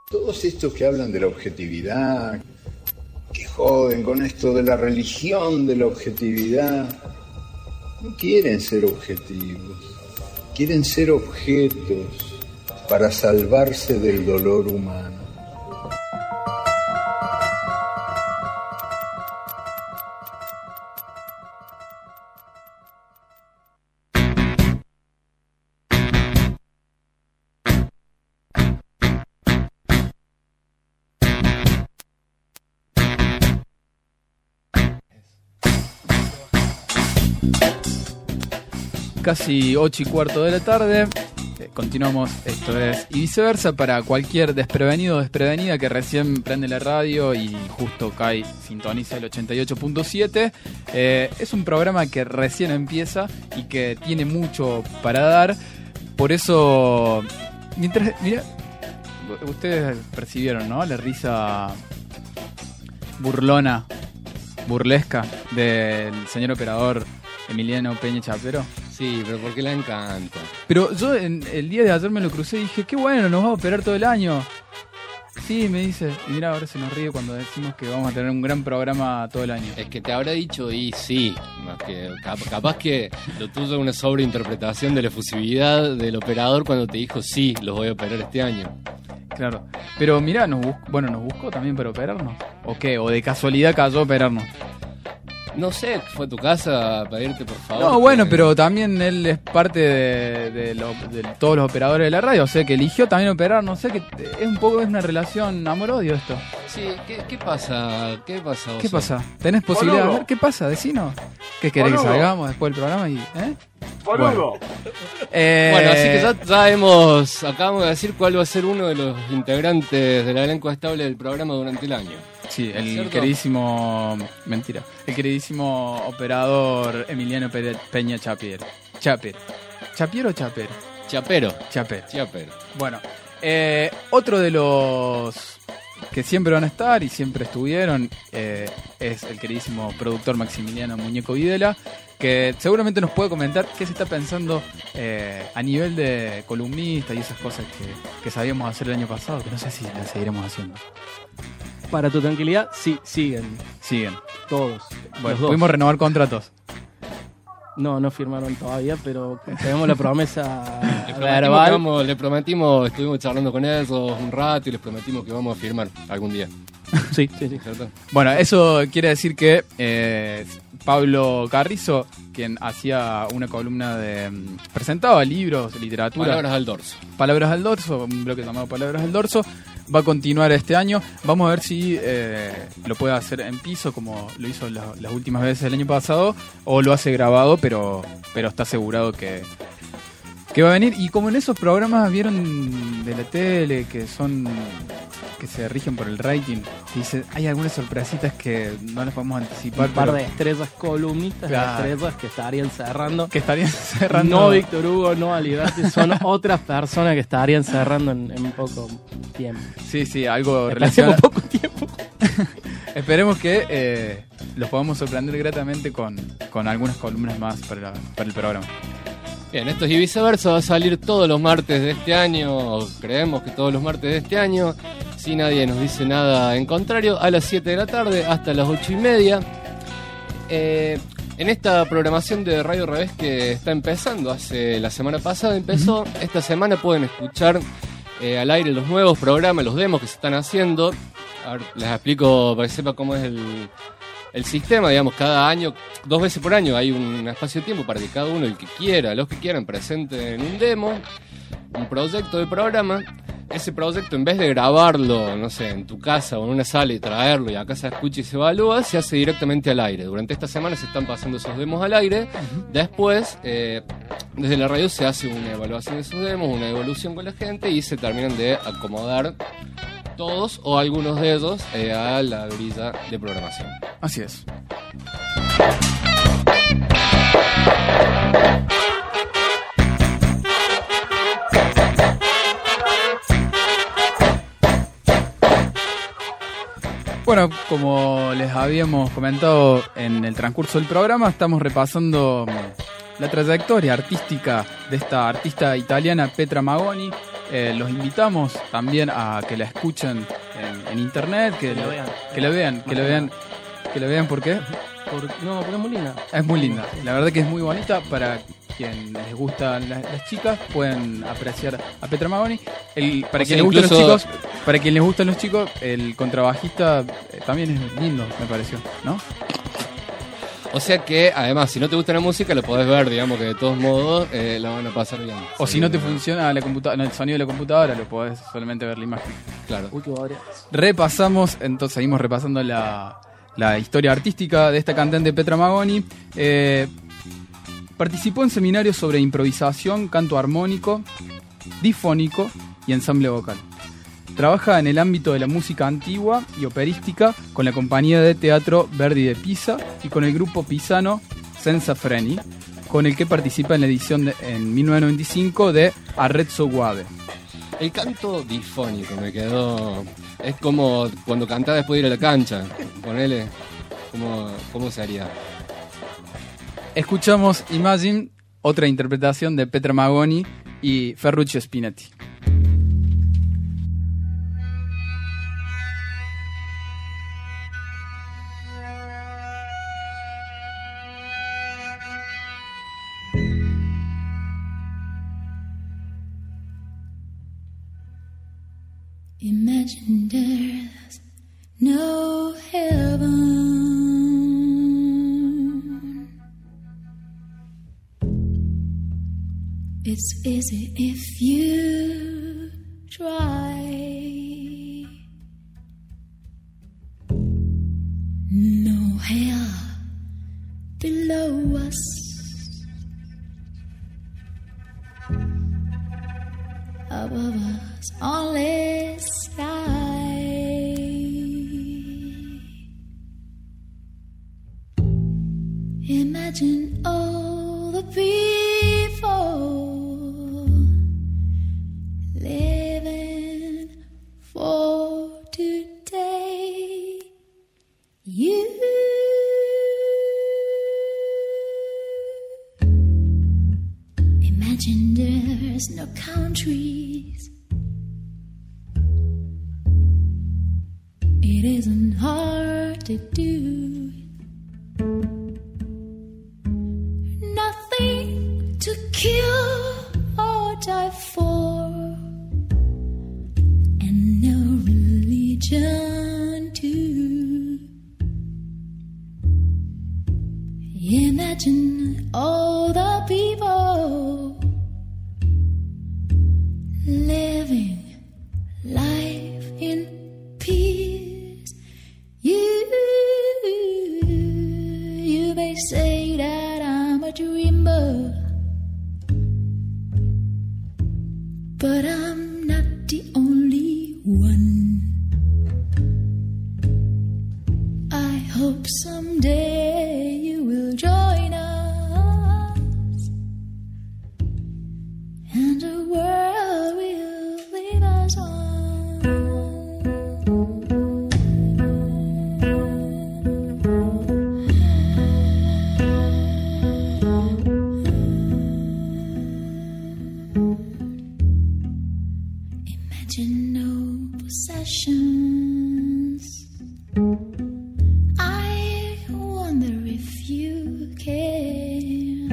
Todos estos que hablan de la objetividad, que joden con esto de la religión de la objetividad, no quieren ser objetivos, quieren ser objetos para salvarse del dolor humano. Casi 8:15 de la tarde, continuamos, esto es Y Viceversa, para cualquier desprevenido o desprevenida que recién prende la radio y justo sintoniza el 88.7. Es un programa que recién empieza y que tiene mucho para dar, por eso, mira, ustedes percibieron, ¿no?, la risa burlesca del señor operador Emiliano Peña Chapero. Sí, pero porque la encanta. Pero yo el día de ayer me lo crucé y dije, qué bueno, nos va a operar todo el año. Sí, me dice, y mira, ahora se nos ríe cuando decimos que vamos a tener un gran programa todo el año. Es que te habrá dicho y sí, más que capaz que lo tuyo es una sobreinterpretación de la efusividad del operador cuando te dijo, sí, los voy a operar este año. Claro, pero mira, nos buscó también para operarnos. ¿O qué? ¿O de casualidad cayó a operarnos? No sé, fue a tu casa a pedirte por favor. No, bueno, pero también él es parte de todos los operadores de la radio, o sea que eligió también operar, no sé, que es una relación amor-odio esto. Sí, ¿qué pasa? ¿Qué pasa? ¿Qué pasa? ¿Tenés posibilidad de ver qué pasa? Decinos. ¿Qué querés que salgamos después del programa? Bueno, así que ya acabamos de decir cuál va a ser uno de los integrantes del elenco estable del programa durante el año. Sí, el queridísimo operador Emiliano Peña Chapero. ¿Chapiero o Chapero? Chapero. Bueno, otro de los que siempre van a estar y siempre estuvieron es el queridísimo productor Maximiliano Muñeco Videla, que seguramente nos puede comentar qué se está pensando a nivel de columnista y esas cosas que sabíamos hacer el año pasado, que no sé si las seguiremos haciendo. Para tu tranquilidad, sí, siguen. Todos. Bueno, pudimos renovar contratos. No firmaron todavía, pero tenemos la promesa le prometimos, estuvimos charlando con ellos un rato y les prometimos que vamos a firmar algún día. Sí. Bueno, eso quiere decir que Pablo Carrizo, quien hacía una columna presentaba libros, literatura. Palabras al dorso, un bloque llamado Palabras al dorso, va a continuar este año. Vamos a ver si lo puede hacer en piso, como lo hizo las últimas veces del año pasado, o lo hace grabado, pero está asegurado que va a venir. Y como en esos programas vieron de la tele que se rigen por el rating, dice, hay algunas sorpresitas que no les podemos anticipar. Un par de estrellas columnistas, claro, de estrellas que estarían cerrando. No Víctor Hugo, no Alidarte, son otras personas que estarían cerrando en poco tiempo. Sí, algo relacionado. Poco tiempo. Esperemos que los podamos sorprender gratamente con algunas columnas más para el programa. Bien, esto es Y Viceversa, va a salir todos los martes de este año, o creemos que todos los martes de este año, si nadie nos dice nada en contrario, a las 7 de la tarde hasta las 8:30. En esta programación de Radio Revés que está empezando, la semana pasada empezó, esta semana pueden escuchar al aire los nuevos programas, los demos que se están haciendo. A ver, les explico para que sepa cómo es el sistema, digamos, cada año, 2 veces por año hay un espacio de tiempo para que cada uno, los que quieran, presenten un demo, un proyecto de programa. Ese proyecto, en vez de grabarlo, no sé, en tu casa o en una sala y traerlo y acá se escucha y se evalúa, se hace directamente al aire. Durante esta semana se están pasando esos demos al aire. Después, desde la radio se hace una evaluación de esos demos, una evolución con la gente y se terminan de acomodar todos o algunos de ellos a la grilla de programación. Así es. Bueno, como les habíamos comentado en el transcurso del programa, estamos repasando la trayectoria artística de esta artista italiana Petra Magoni, Los invitamos también a que la escuchen en internet, que lo vean, ¿por qué? Porque es muy linda. Es muy linda, la verdad que es muy bonita. Para quien les gustan las chicas, pueden apreciar a Petra Magoni. Para quien les gustan los chicos, el contrabajista también es lindo, me pareció, ¿no? O sea que, además, si no te gusta la música, lo podés ver, digamos que de todos modos la van a pasar bien. O si no te funciona el sonido de la computadora, lo podés solamente ver la imagen. Claro. Seguimos repasando la historia artística de esta cantante Petra Magoni. Participó en seminarios sobre improvisación, canto armónico, difónico y ensamble vocal. Trabaja en el ámbito de la música antigua y operística con la compañía de teatro Verdi de Pisa y con el grupo pisano Senza Freni, con el que participa en la edición en 1995 de Arezzo Guave. El canto difónico me quedó... Es como cuando cantaba después de ir a la cancha. Ponele... ¿Cómo se haría? Escuchamos Imagine, otra interpretación de Petra Magoni y Ferruccio Spinetti. Imagine there's no heaven. It's easy if you try. No hell below us. Above us, only sky. Imagine all the people living for today. You imagine there's no countries. It isn't hard to do. Nothing to kill or die for, and no religion too. Imagine all the people living life in peace. You may say that I'm a dreamer, but I'm not the only one. I hope someday you will join us, and the world will leave us on. Imagine no possessions. I wonder if you can.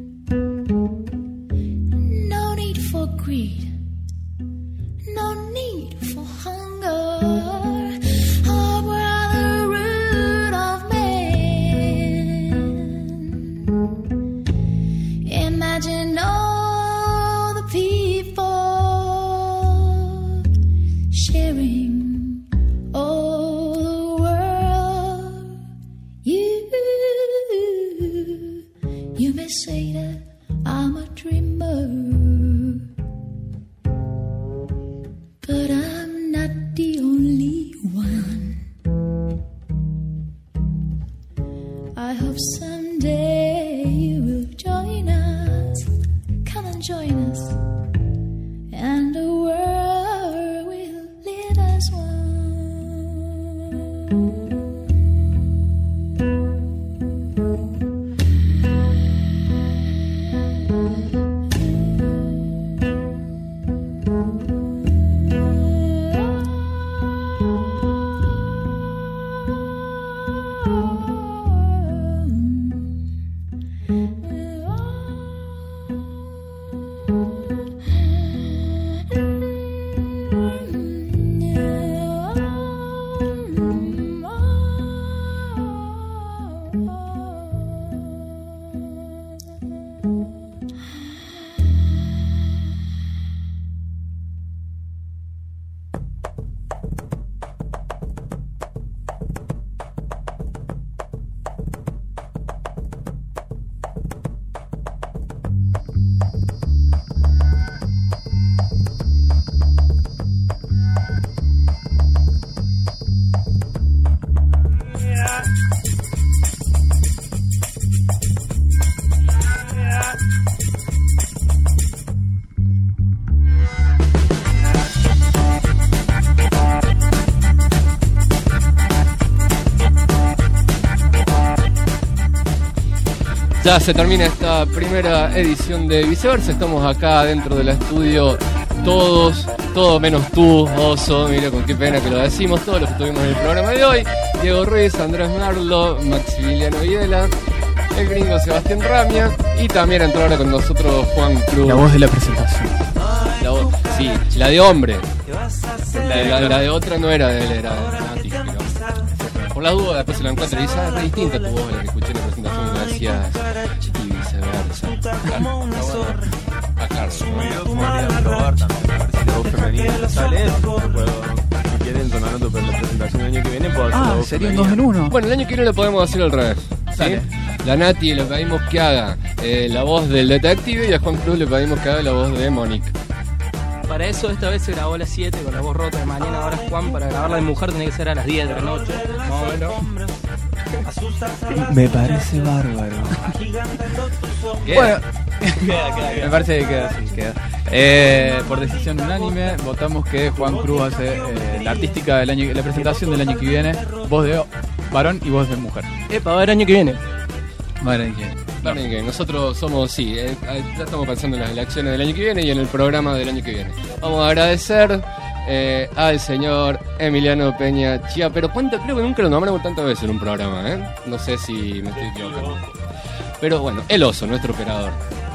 No need for greed, no need for hunger, or the root of man. Imagine all the people sharing all the world. ya se termina esta primera edición de Viceversa. Estamos acá dentro del estudio todos, todo menos tú, Oso. Mira con qué pena que lo decimos, todos los que estuvimos en el programa de hoy. Diego Ruiz, Andrés Merlo, Maximiliano Videla, el gringo Sebastián Ramia, y también entró ahora con nosotros Juan Cruz. La voz de la presentación. La voz, sí, la de hombre. La de otra no era de él, era de Nati. Por la duda, después se lo encuentra y dice, es distinta tu voz a la que escuché en la presentación que decías, y viceversa. Aclaro. Yo podría probar también, a ver si la voz femenina sale eso. Si quieren tomar otro para la presentación el año que viene, puedo hacer la voz sería un 2 en 1. Bueno, el año que viene lo podemos hacer al revés. ¿Sí? La Nati le pedimos que haga la voz del detective y a Juan Cruz le pedimos que haga la voz de Monique. Para eso esta vez se grabó a las 7 con la voz rota de mañana. Ahora Juan, para grabarla de mujer, tenía que ser a las 10 de la noche. Me parece bárbaro. Bueno, me parece que queda así, queda. Por decisión unánime, votamos que Juan Cruz hace la artística del año, la presentación del año que viene, voz de varón y voz de mujer. Para ver el año que viene. Va a ver el año que viene. Nosotros somos, ya estamos pensando en las elecciones del año que viene y en el programa del año que viene. Vamos a agradecer al señor Emiliano Peña Chía, pero creo que nunca lo nombramos tantas veces en un programa, no sé si me estoy equivocando. Pero bueno, el Oso, nuestro operador.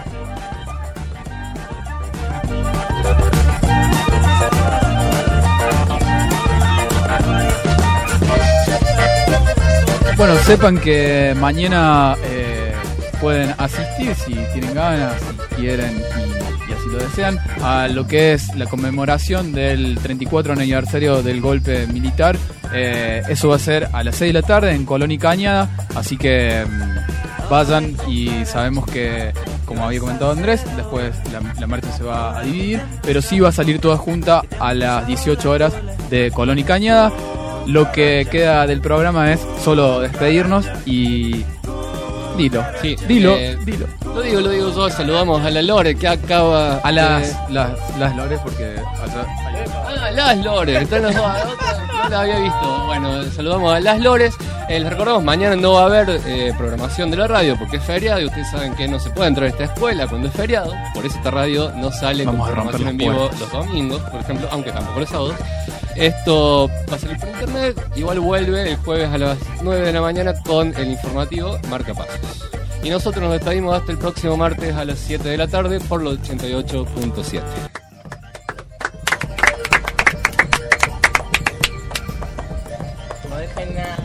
Bueno, sepan que mañana pueden asistir si tienen ganas, si quieren y así lo desean, a lo que es la conmemoración del 34 aniversario del golpe militar. Eso va a ser a las 6 de la tarde en Colón y Cañada, así que vayan, y sabemos que, como había comentado Andrés, después la marcha se va a dividir, pero sí va a salir toda junta a las 18 horas de Colón y Cañada. Lo que queda del programa es solo despedirnos y... Dilo. Lo digo yo. Saludamos a la Lore que acaba... A las Lores, porque... las Lores. Entonces no la había visto. Bueno, saludamos a las Lores. Les recordamos, mañana no va a haber programación de la radio porque es feriado y ustedes saben que no se puede entrar a esta escuela cuando es feriado. Por eso esta radio no sale con programación en vivo los domingos, por ejemplo, aunque tampoco los sábados. Esto va a salir por internet. Igual vuelve el jueves a las 9 de la mañana con el informativo Marca Pasos. Y nosotros nos despedimos hasta el próximo martes a las 7 de la tarde por los 88.7. No dejen nada.